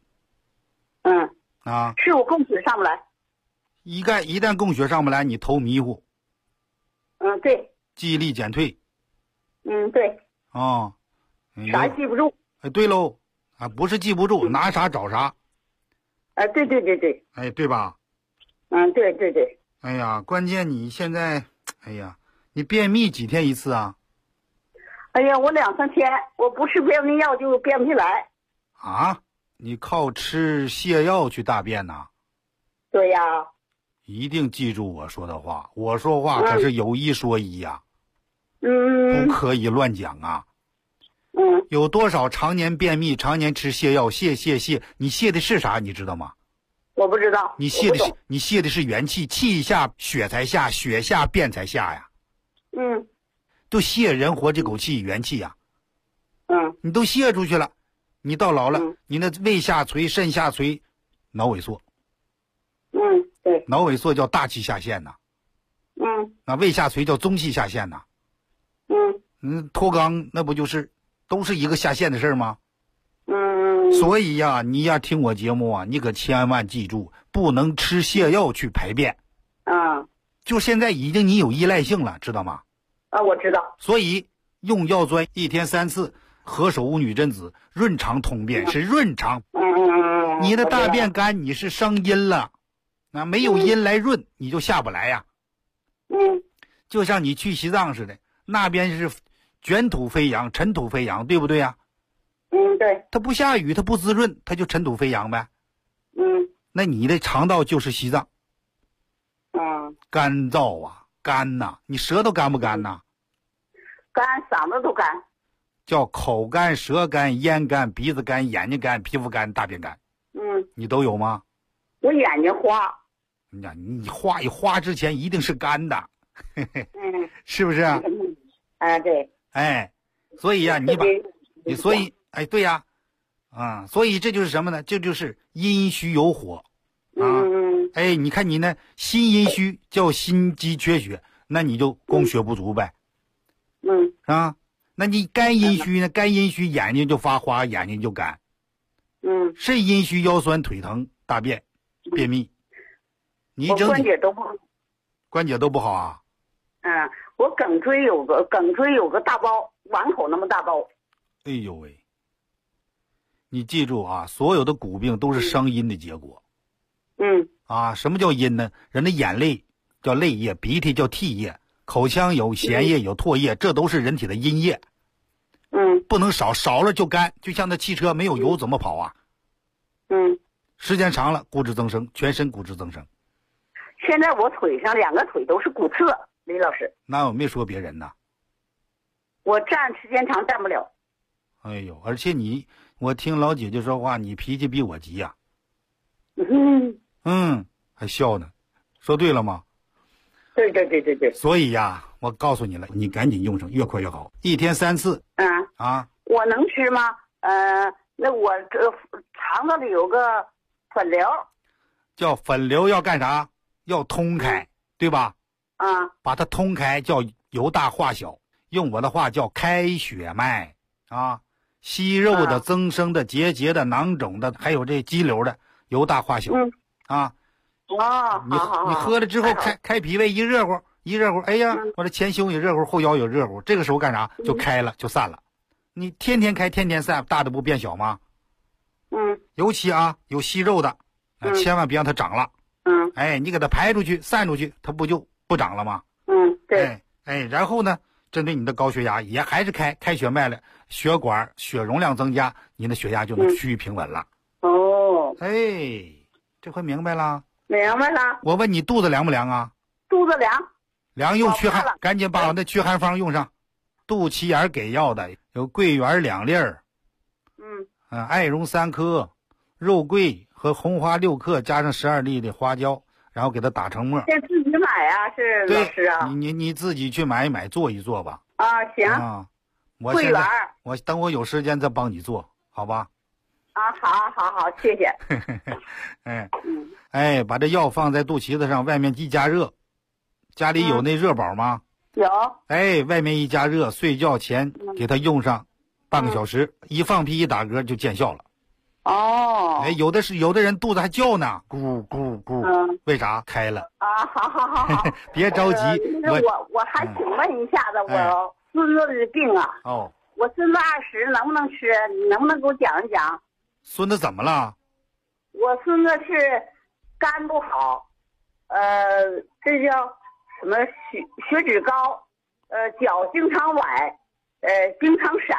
是我供血上不来。 一旦供血上不来，你头迷糊。 对。 记忆力减退。 对。啥记不住。 对喽，不是记不住，拿啥找啥。 对对对对。 对吧？ 对对对。 哎呀，关键你现在，你便秘几天一次啊？ 哎呀，我2、3天，我不吃便秘药就便不起来。 你靠吃泻药去大便呐？ 对呀。 一定记住我说的话，我说话可是有一说一呀。不可以乱讲啊。有多少常年便秘、常年吃泻药，泻，你泻的是啥？你知道吗？ 我不知道。 你泻的是元气，气下血才下，血下便才下呀。都泄人活这口气，元气呀。你都泄出去了，你到老了，你那胃下垂、肾下垂，脑萎缩。 对。 脑萎缩叫大气下陷呐。那胃下垂叫中气下陷呐。脱肛那不就是都是一个下陷的事吗？所以呀，你要听我节目啊，你可千万记住，不能吃泻药去排便。就现在已经你有依赖性了，知道吗？ 我知道。 所以用药钻1天3次，何首乌女贞子，润肠通便，是润肠。你的大便干，你是伤阴了，没有阴来润，你就下不来呀。就像你去西藏似的，那边是卷土飞扬、尘土飞扬，对不对呀？ 对。 它不下雨，它不滋润，它就尘土飞扬呗。那你的肠道就是西藏。干燥啊，干呐，你舌头干不干呐？ 干，嗓子都干。 叫口干、舌干、咽干、鼻子干、眼睛干、皮肤干、大便干。你都有吗？ 我眼睛花。 你花之前一定是干的。是不是？ 对。 所以呀，对呀，所以这就是什么呢？这就是阴虚有火。你看你那心阴虚叫心肌缺血，那你就供血不足呗。那你肝阴虚呢？肝阴虚眼睛就发花，眼睛就干。肾阴虚腰酸腿疼，大便便秘。你整体关节都不好。 关节都不好啊？ 我颈椎有个大包，碗口那么大包。 哎呦喂， 你记住啊，所有的骨病都是伤阴的结果。什么叫阴呢？人的眼泪叫泪液，鼻涕叫涕液，口腔有涎液有唾液，这都是人体的阴液。不能少，少了就干，就像那汽车没有油怎么跑啊？时间长了骨质增生，全身骨质增生。 现在我腿上2个腿都是骨刺，李老师。 那我没说别人呢。 我站时间长站不了。 哎呦，而且我听老姐姐说话，你脾气比我急呀。还笑呢，说对了吗？ 对。 所以呀，我告诉你了，你赶紧用上，越快越好。1天3次。 我能吃吗？那我这肠子里有个粉瘤。 叫粉瘤要干啥？要通开，对吧？把它通开叫由大化小，用我的话叫开血脉啊。息肉的、增生的、结的、囊肿的，还有这肌瘤的，由大化小。你喝了之后开脾胃，一热乎，哎呀，我这前胸也热乎，后腰也热乎，这个时候干啥？就开了，就散了。你天天开，天天散，大的不变小吗？尤其有息肉的，千万别让它长了。你给它排出去、散出去，它不就不长了吗？ 对。 然后呢，针对你的高血压，也还是开血脉了，血管血容量增加，你的血压就能趋于平稳了。这回明白了？ 明白了。 我问你肚子凉不凉啊？ 肚子凉。 凉用祛寒，赶紧把我那祛寒方用上。肚脐眼给药的有桂圆2粒儿，艾绒3颗，肉桂和红花6克，加上12粒的花椒，然后给它打成沫。 先自己买啊，是老师啊？ 你自己去买一买，做一做吧。 行。 桂圆，我等我有时间再帮你做，好吧？ 好，谢谢。 把这药放在肚脐子上，外面一加热。家里有那热宝吗？ 有。 外面一加热，睡觉前给它用上半个小时，一放屁一打嗝就见效了。有的人肚子还叫呢，咕咕咕，为啥？开了。 好。 别着急。 我还请问一下子，我孙子的病啊。我孙子20能不能吃？你能不能给我讲一讲？ 孙子怎么了？ 我孙子是肝不好，这叫什么血脂高，脚经常崴，经常闪。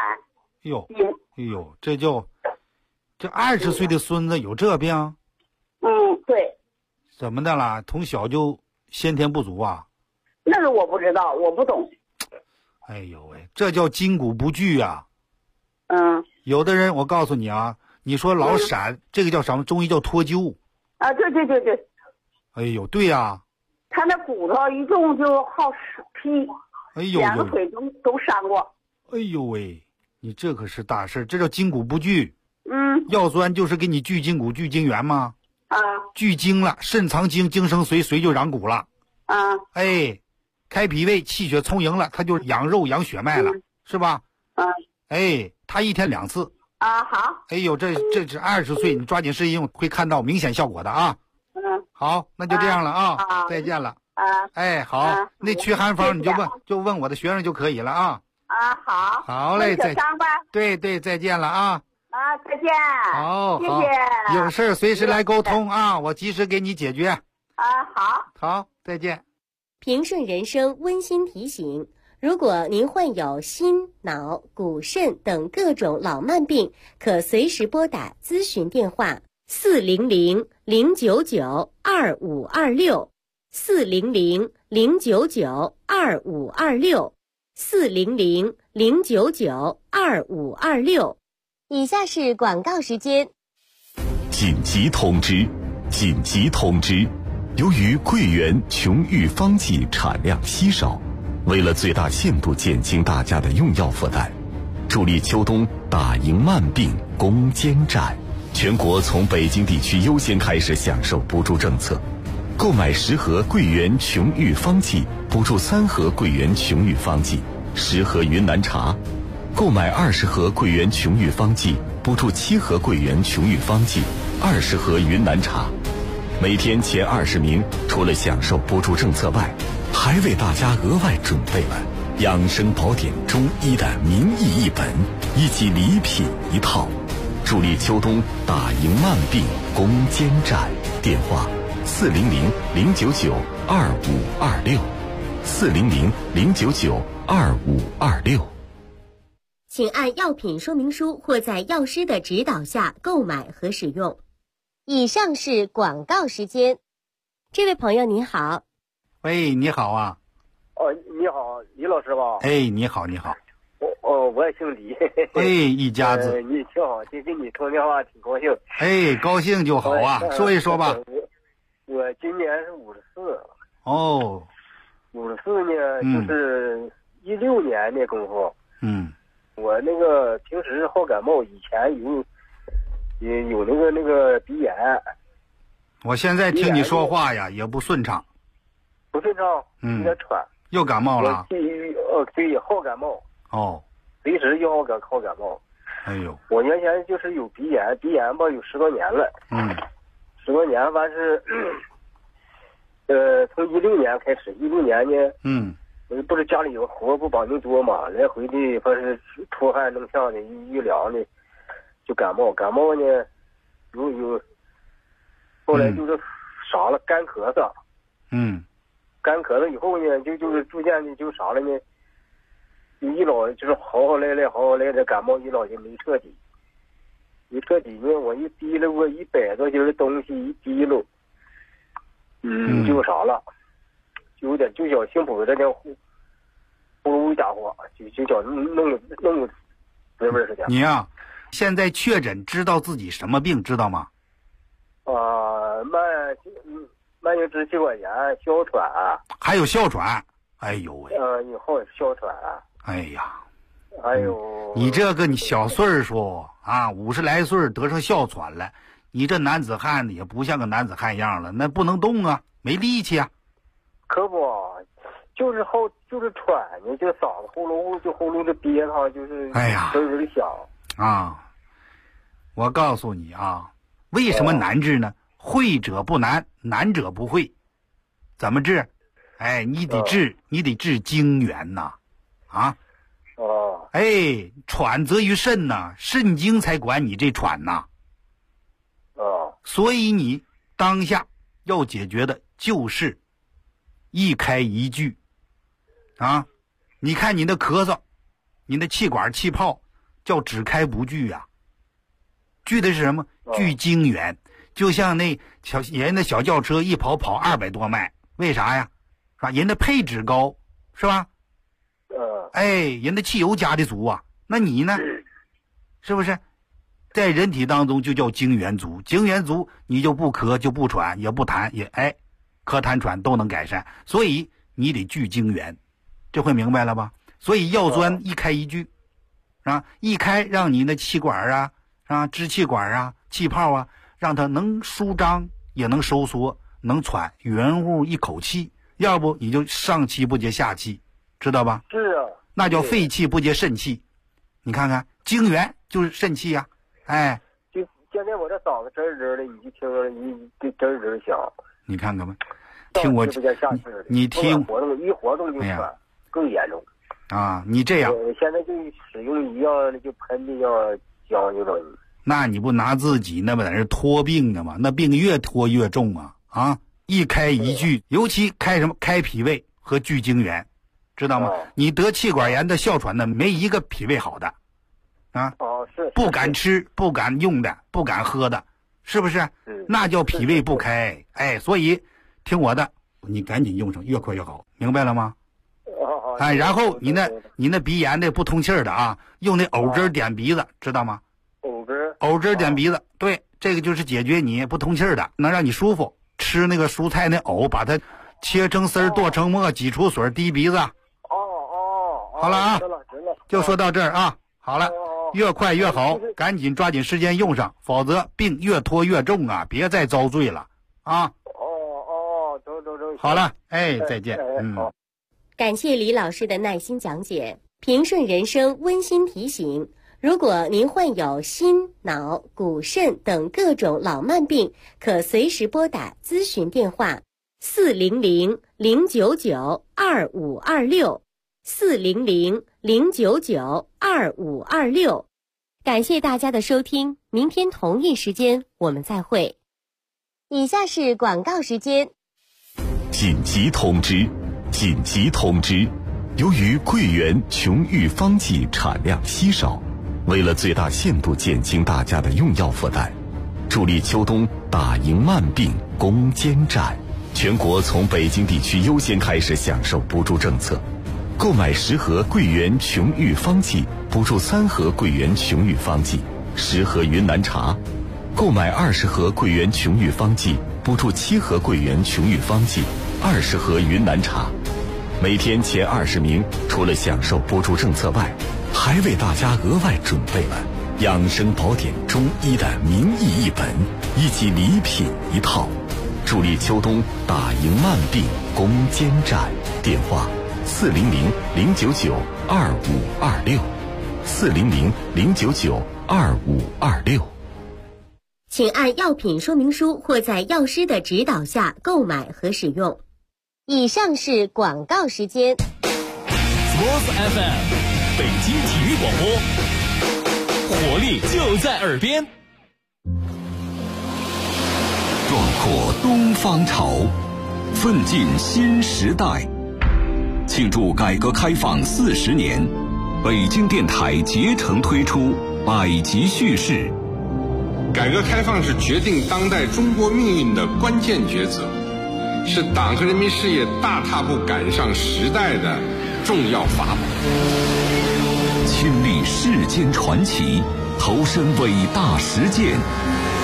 这20岁的孙子有这病？ 对。 怎么的啦？从小就先天不足啊？ 那个我不知道，我不懂。 哎呦喂，这叫筋骨不聚啊。有的人我告诉你啊，你说老闪，这个叫什么？中医叫脱臼。 对。 哎呦，对呀。 他那骨头一动就好劈。2个腿都伤过。 哎呦喂，你这可是大事，这叫筋骨不聚。药酸就是给你聚筋骨、聚精元吗？聚精了，肾藏精，精生髓，髓就养骨了。开脾胃，气血充盈了，它就养肉养血脉了，是吧？他1天2次。 好。 哎呦，这是20岁，你抓紧时间用，会看到明显效果的啊。好，那就这样了啊，再见了。好，那祛寒方你就问我的学生就可以了啊。 好。 好嘞，再见。 对，再见了啊。 再见。 好， 谢谢。 有事随时来沟通啊，我及时给你解决。好，再见。 平顺人生温馨提醒：如果您患有心、脑、骨、肾等各种老慢病，可随时拨打咨询电话400-099-2526 400-099-2526 400-099-2526。以下是广告时间。 紧急通知！由于桂圆琼玉方剂产量稀少，为了最大限度减轻大家的用药负担，助力秋冬打赢慢病攻坚战，全国从北京地区优先开始享受补助政策。购买10盒桂圆琼玉方剂，补助3盒桂圆琼玉方剂，10盒云南茶；购买20盒桂圆琼玉方剂，补助7盒桂圆琼玉方剂，20盒云南茶。每天前20名，除了享受补助政策外，还为大家额外准备了养生宝典中医的名医1本，以及礼品1套。 助力秋冬打赢慢病攻坚战。电话400-099-2526，400-099-2526。 请按药品说明书或在药师的指导下购买和使用。以上是广告时间。这位朋友你好。 喂，你好啊。 你好，李老师吧？ 哎，你好，你好。 我也姓李。 哎，一家子。 你挺好，今跟你通电话挺高兴。 哎，高兴就好啊，说一说吧。 我今年是54。 哦。 54呢，就是16年的功夫。我那个平时好感冒，以前有那个鼻炎。 我现在听你说话呀，也不顺畅。 不顺畅，有点喘。 又感冒了？ 对，好感冒。 哦。 随时就好感冒。 哎呦。 我原先就是有鼻炎吧，有10多年了。10多年完是，从16年开始，16年呢。不是家里有活不保证多嘛，来回的反正出汗弄呛的，一凉的就感冒呢，有后来就是啥了，干咳嗽。干咳嗽以后呢，就是逐渐的就啥了呢，一老就是好来的感冒，一老就没彻底呢，我一提了我100多斤的东西一提了，就啥了。就有点就小幸福的那呼噜一家伙，就叫弄滋味似的。 你呀，现在确诊知道自己什么病知道吗？ 慢性支气管炎、哮喘， 还有哮喘。哎呦喂！ 以后哮喘。 哎呀， 哎呦！ 你这个你小岁数啊，50来岁得上哮喘了，你这男子汉也不像个男子汉样了，那不能动啊，没力气啊。 可不，就是喘呢，就嗓子喉咙的憋上，就是哎呀， 有点响啊。我告诉你啊，为什么难治呢？会者不难，难者不会。怎么治？哎，你得治经元呐，啊。哎，喘则于肾呐，肾经才管你这喘呐。所以你当下要解决的就是一开一拒啊！你看你的咳嗽，你的气管气泡叫只开不拒呀。拒的是什么？拒经元。就像那人的小轿车一跑200多迈，为啥呀？是吧？人的配置高，是吧？哎，人的汽油加的足啊。那你呢？是不是？在人体当中就叫经元足，经元足你就不咳就不喘也不痰也咳痰喘都能改善，所以你得拒经元，这回明白了吧？所以药专一开一拒，啊，一开让你的气管支气管气泡啊，让它能舒张也能收缩，能喘圆乎一口气，要不你就上气不接下气，知道吧？ 是啊， 那叫肺气不接肾气。你看看经元就是肾气呀，哎， 就现在我这嗓子吱吱的，你就听着你吱吱响。你看看吧，听我，你听， 一活动就喘，更严重。 啊，你这样， 现在就使用一样的就喷的要将就着你。 那你不拿自己那么在这拖病呢吗？那病越拖越重啊！啊，一开一拒，尤其开什么？开脾胃和拒经元，知道吗？你得气管炎的哮喘的，没一个脾胃好的，啊， 是不敢吃、不敢用的、不敢喝的，是不是？那叫脾胃不开。哎，所以听我的，你赶紧用上，越快越好，明白了吗？哎，然后你那鼻炎的不通气儿的啊，用那藕汁点鼻子，知道吗？藕汁点鼻子，对，这个就是解决你不通气儿的，能让你舒服。吃那个蔬菜那藕，把它切成丝儿，剁成末，挤出水，滴鼻子。好了啊，就说到这儿啊。好了，越快越好，赶紧抓紧时间用上，否则病越拖越重啊！别再遭罪了啊！ 走。 好了，哎，再见。 感谢李老师的耐心讲解。平顺人生温馨提醒：如果您患有心、脑、骨、肾等各种老慢病，可随时拨打咨询电话400-099-2526，400-099-2526。 感谢大家的收听，明天同一时间我们再会。以下是广告时间。 紧急通知！紧急通知！由于桂圆琼玉方剂产量稀少，为了最大限度减轻大家的用药负担，助力秋冬打赢慢病攻坚战，全国从北京地区优先开始享受补助政策。购买10盒桂圆琼玉方剂，补助3盒桂圆琼玉方剂，10盒云南茶；购买20盒桂圆琼玉方剂，补助7盒桂圆琼玉方剂，20盒云南茶。每天前20名，除了享受补助政策外，还为大家额外准备了养生宝典中医的名医1本以及礼品1套，助力秋冬打赢慢病攻坚战。电话400-099-2526，400-099-2526。 请按药品说明书或在药师的指导下购买和使用。以上是广告时间。 Sports FM， 北京体育广播，活力就在耳边。 壮阔东方潮，奋进新时代。庆祝改革开放40年，北京电台竭诚推出百集叙事。 改革开放是决定当代中国命运的关键抉择，是党和人民事业大踏步赶上时代的重要法宝。 亲历世间传奇，投身伟大实践，